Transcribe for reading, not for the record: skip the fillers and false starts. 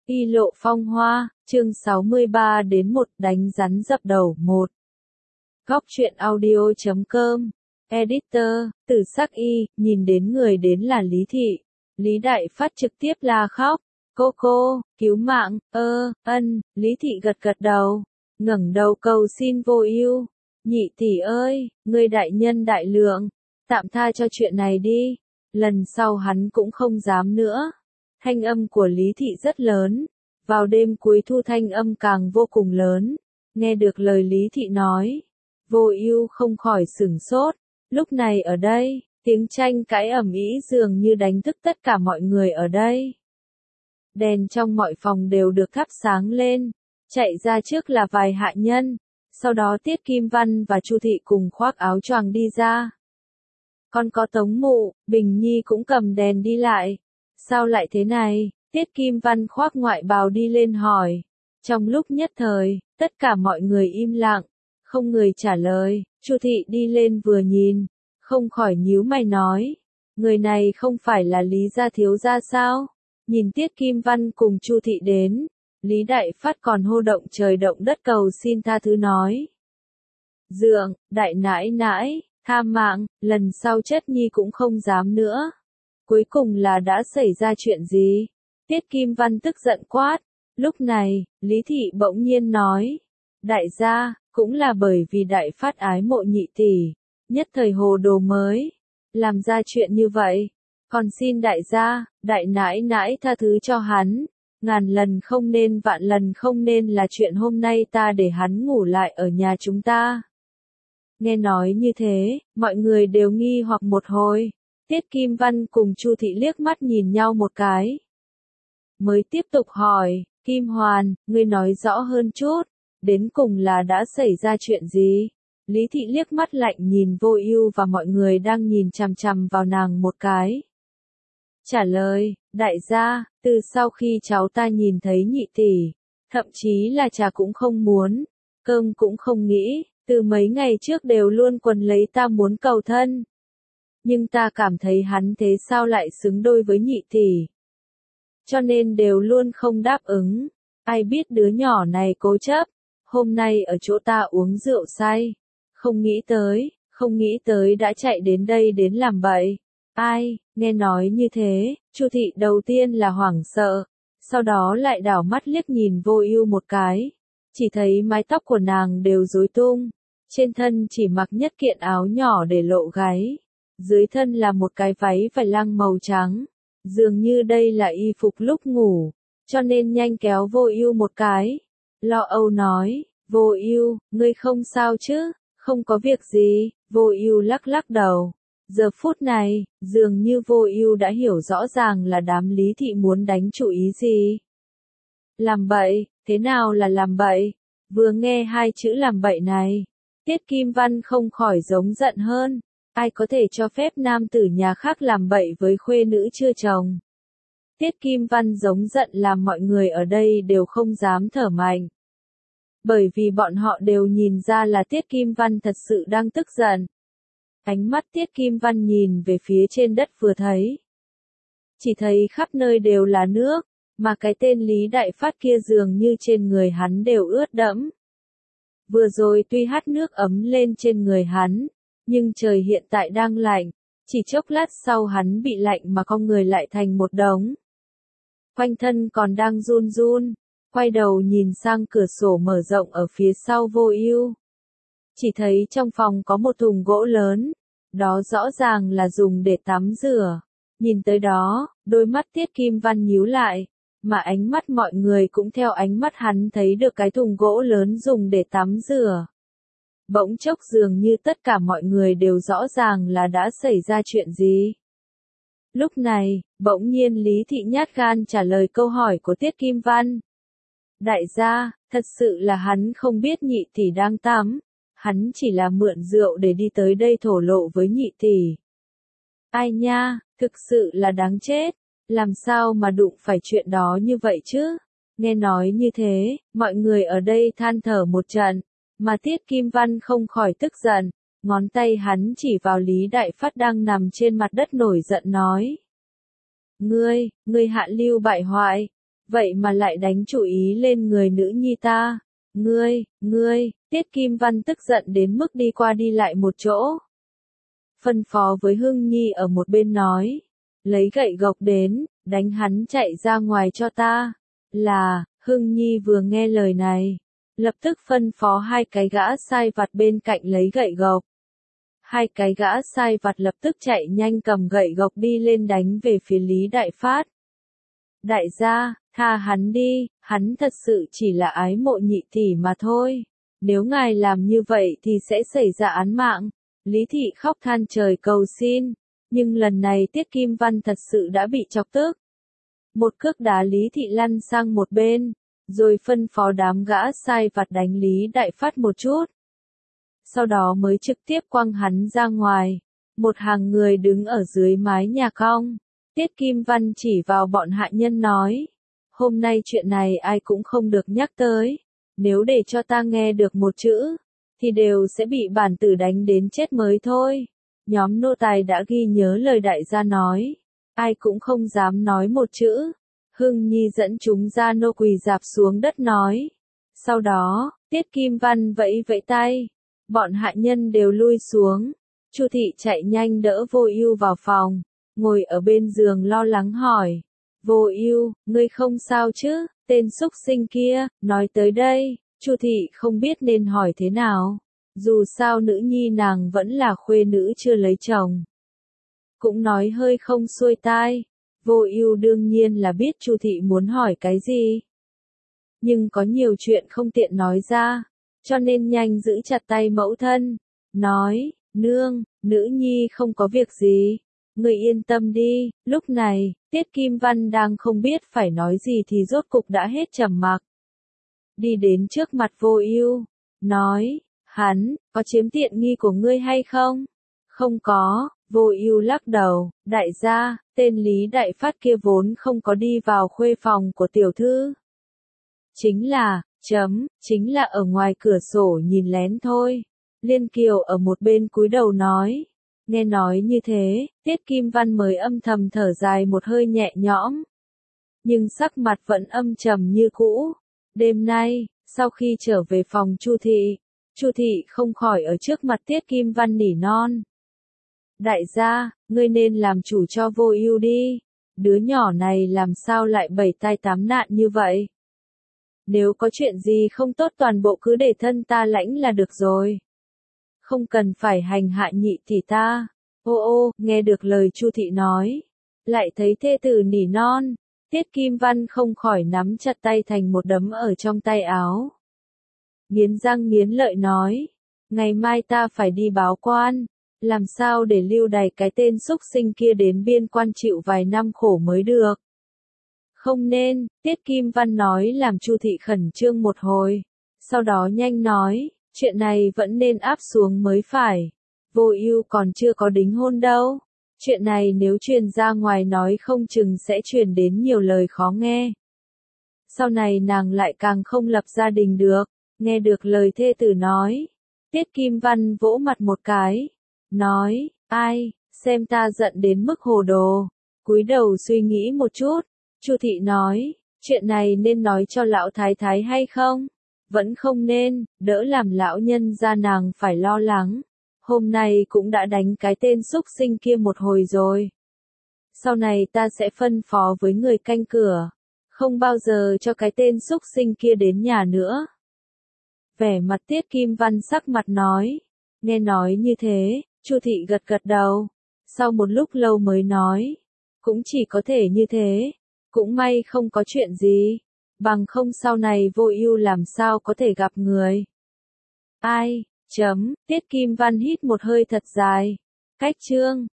Y lộ phong hoa, chương 63 đến 1 đánh rắn dập đầu 1. Góc truyện audio.com. Editor, Tử Sắc Y, nhìn đến người đến là Lý Thị. Lý Đại Phát trực tiếp la khóc. Cô, cứu mạng, Lý Thị gật đầu, ngẩng đầu cầu xin Vô Ưu. Nhị tỷ ơi, ngươi đại nhân đại lượng, tạm tha cho chuyện này đi. Lần sau hắn cũng không dám nữa. Thanh âm của Lý Thị rất lớn. Vào đêm cuối thu thanh âm càng vô cùng lớn. Nghe được lời Lý Thị nói, Vô Ưu không khỏi sửng sốt. Lúc này ở đây, tiếng tranh cãi ầm ĩ dường như đánh thức tất cả mọi người ở đây. Đèn trong mọi phòng đều được thắp sáng lên. Chạy ra trước là vài hạ nhân. Sau đó Tiết Kim Văn và Chu Thị cùng khoác áo choàng đi ra. Còn có Tống Mụ, Bình Nhi cũng cầm đèn đi lại. Sao lại thế này? Tiết Kim Văn khoác ngoại bào đi lên hỏi. Trong lúc nhất thời, tất cả mọi người im lặng, không người trả lời. Chu Thị đi lên vừa nhìn, không khỏi nhíu mày nói, người này không phải là Lý gia thiếu gia sao? Nhìn Tiết Kim Văn cùng Chu Thị đến, Lý Đại Phát còn hô động trời động đất cầu xin tha thứ nói. Dượng, đại nãi nãi, tha mạng, lần sau Chất Nhi cũng không dám nữa. Cuối cùng là đã xảy ra chuyện gì? Tiết Kim Văn tức giận quát. Lúc này, Lý Thị bỗng nhiên nói. Đại gia, cũng là bởi vì Đại Phát ái mộ nhị tỷ, nhất thời hồ đồ mới làm ra chuyện như vậy. Còn xin đại gia, đại nãi nãi tha thứ cho hắn. Ngàn lần không nên vạn lần không nên là chuyện hôm nay ta để hắn ngủ lại ở nhà chúng ta. Nghe nói như thế, mọi người đều nghi hoặc một hồi. Tiết Kim Văn cùng Chu Thị liếc mắt nhìn nhau một cái. Mới tiếp tục hỏi, Kim Hoàn, ngươi nói rõ hơn chút, đến cùng là đã xảy ra chuyện gì? Lý Thị liếc mắt lạnh nhìn Vô Ưu và mọi người đang nhìn chằm chằm vào nàng một cái. Trả lời, đại gia, từ sau khi cháu ta nhìn thấy nhị tỷ, thậm chí là trà cũng không muốn, cơm cũng không nghĩ, từ mấy ngày trước đều luôn quấn lấy ta muốn cầu thân. Nhưng ta cảm thấy hắn thế sao lại xứng đôi với nhị tỷ. Cho nên đều luôn không đáp ứng. Ai biết đứa nhỏ này cố chấp. Hôm nay ở chỗ ta uống rượu say. Không nghĩ tới đã chạy đến đây đến làm bậy. Ai, nghe nói như thế, Chu Thị đầu tiên là hoảng sợ. Sau đó lại đảo mắt liếc nhìn Vô Ưu một cái. Chỉ thấy mái tóc của nàng đều rối tung. Trên thân chỉ mặc nhất kiện áo nhỏ để lộ gáy. Dưới thân là một cái váy vải lăng màu trắng, dường như đây là y phục lúc ngủ, cho nên nhanh kéo Vô Ưu một cái. Lo âu nói, Vô Ưu, ngươi không sao chứ? Không có việc gì. Vô Ưu lắc đầu. Giờ phút này, dường như Vô Ưu đã hiểu rõ ràng là đám Lý Thị muốn đánh chủ ý gì. Làm bậy, thế nào là làm bậy? Vừa nghe hai chữ làm bậy này, Tiết Kim Văn không khỏi giống giận hơn. Ai có thể cho phép nam tử nhà khác làm bậy với khuê nữ chưa chồng? Tiết Kim Văn giống giận làm mọi người ở đây đều không dám thở mạnh. Bởi vì bọn họ đều nhìn ra là Tiết Kim Văn thật sự đang tức giận. Ánh mắt Tiết Kim Văn nhìn về phía trên đất vừa thấy. Chỉ thấy khắp nơi đều là nước, mà cái tên Lý Đại Phát kia dường như trên người hắn đều ướt đẫm. Vừa rồi tuy hắt nước ấm lên trên người hắn, nhưng trời hiện tại đang lạnh, chỉ chốc lát sau hắn bị lạnh mà con người lại thành một đống. Quanh thân còn đang run run, quay đầu nhìn sang cửa sổ mở rộng ở phía sau Vô Ưu. Chỉ thấy trong phòng có một thùng gỗ lớn, đó rõ ràng là dùng để tắm rửa. Nhìn tới đó, đôi mắt Tiết Kim Văn nhíu lại, mà ánh mắt mọi người cũng theo ánh mắt hắn thấy được cái thùng gỗ lớn dùng để tắm rửa. Bỗng chốc dường như tất cả mọi người đều rõ ràng là đã xảy ra chuyện gì. Lúc này, bỗng nhiên Lý Thị nhát gan trả lời câu hỏi của Tiết Kim Văn. Đại gia, thật sự là hắn không biết nhị tỷ đang tắm, hắn chỉ là mượn rượu để đi tới đây thổ lộ với nhị tỷ. Ai nha, thực sự là đáng chết, làm sao mà đụng phải chuyện đó như vậy chứ? Nghe nói như thế, mọi người ở đây than thở một trận. Mà Tiết Kim Văn không khỏi tức giận, ngón tay hắn chỉ vào Lý Đại Phát đang nằm trên mặt đất nổi giận nói. Ngươi hạ lưu bại hoại, vậy mà lại đánh chủ ý lên người nữ nhi ta. Ngươi, Tiết Kim Văn tức giận đến mức đi qua đi lại một chỗ. Phân phó với Hưng Nhi ở một bên nói, lấy gậy gộc đến, đánh hắn chạy ra ngoài cho ta. Là, Hưng Nhi vừa nghe lời này, lập tức phân phó hai cái gã sai vặt bên cạnh lấy gậy gộc. Hai cái gã sai vặt lập tức chạy nhanh cầm gậy gộc đi lên đánh về phía Lý Đại Phát. Đại gia, tha hắn đi, hắn thật sự chỉ là ái mộ nhị tỷ mà thôi. Nếu ngài làm như vậy thì sẽ xảy ra án mạng. Lý Thị khóc than trời cầu xin, nhưng lần này Tiết Kim Văn thật sự đã bị chọc tức. Một cước đá Lý Thị lăn sang một bên, rồi phân phó đám gã sai vặt đánh Lý Đại Phát một chút. Sau đó mới trực tiếp quăng hắn ra ngoài. Một hàng người đứng ở dưới mái nhà cong. Tiết Kim Văn chỉ vào bọn hạ nhân nói, hôm nay chuyện này ai cũng không được nhắc tới. Nếu để cho ta nghe được một chữ, thì đều sẽ bị bản tử đánh đến chết mới thôi. Nhóm nô tài đã ghi nhớ lời đại gia nói, ai cũng không dám nói một chữ. Hưng Nhi dẫn chúng ra nô quỳ rạp xuống đất nói. Sau đó, Tiết Kim Văn vẫy vẫy tay, bọn hạ nhân đều lui xuống. Chu Thị chạy nhanh đỡ Vô Ưu vào phòng, ngồi ở bên giường lo lắng hỏi, Vô Ưu, ngươi không sao chứ? Tên xúc sinh kia, nói tới đây, Chu Thị không biết nên hỏi thế nào. Dù sao nữ nhi nàng vẫn là khuê nữ chưa lấy chồng. Cũng nói hơi không xuôi tai. Vô Ưu đương nhiên là biết Chu Thị muốn hỏi cái gì. Nhưng có nhiều chuyện không tiện nói ra, cho nên nhanh giữ chặt tay mẫu thân. Nói, nương, nữ nhi không có việc gì. Người yên tâm đi. Lúc này, Tiết Kim Văn đang không biết phải nói gì thì rốt cục đã hết trầm mặc. Đi đến trước mặt Vô Ưu, nói, hắn, có chiếm tiện nghi của ngươi hay không? Không có. Vô Ưu lắc đầu, đại gia, tên Lý Đại Phát kia vốn không có đi vào khuê phòng của tiểu thư. Chính là ở ngoài cửa sổ nhìn lén thôi. Liên Kiều ở một bên cúi đầu nói. Nghe nói như thế, Tiết Kim Văn mới âm thầm thở dài một hơi nhẹ nhõm. Nhưng sắc mặt vẫn âm trầm như cũ. Đêm nay, sau khi trở về phòng Chu Thị không khỏi ở trước mặt Tiết Kim Văn nỉ non. Đại gia, ngươi nên làm chủ cho Vô Ưu đi. Đứa nhỏ này làm sao lại bảy tai tám nạn như vậy? Nếu có chuyện gì không tốt toàn bộ cứ để thân ta lãnh là được rồi. Không cần phải hành hạ nhị tỷ ta. Ô, nghe được lời Chu Thị nói, lại thấy thê tử nỉ non, Tiết Kim Văn không khỏi nắm chặt tay thành một đấm ở trong tay áo. Nghiến răng nghiến lợi nói, ngày mai ta phải đi báo quan, làm sao để lưu đày cái tên xúc sinh kia đến biên quan chịu vài năm khổ mới được. Không nên, Tiết Kim Văn nói làm Chu Thị khẩn trương một hồi, sau đó nhanh nói, chuyện này vẫn nên áp xuống mới phải. Vô Ưu còn chưa có đính hôn đâu. Chuyện này nếu truyền ra ngoài nói không chừng sẽ truyền đến nhiều lời khó nghe. Sau này nàng lại càng không lập gia đình được. Nghe được lời thê tử nói, Tiết Kim Văn vỗ mặt một cái, nói, ai, xem ta giận đến mức hồ đồ. Cúi đầu suy nghĩ một chút, Chu Thị nói, chuyện này nên nói cho lão thái thái hay không? Vẫn không nên, đỡ làm lão nhân gia nàng phải lo lắng. Hôm nay cũng đã đánh cái tên xúc sinh kia một hồi rồi. Sau này ta sẽ phân phó với người canh cửa, không bao giờ cho cái tên xúc sinh kia đến nhà nữa. Vẻ mặt Tiết Kim Văn sắc mặt nói. Nghe nói như thế, Chu Thị gật gật đầu. Sau một lúc lâu mới nói. Cũng chỉ có thể như thế. Cũng may không có chuyện gì. Bằng không sau này Vô Ưu làm sao có thể gặp người. Ai, Tiết Kim Văn hít một hơi thật dài. Cách chương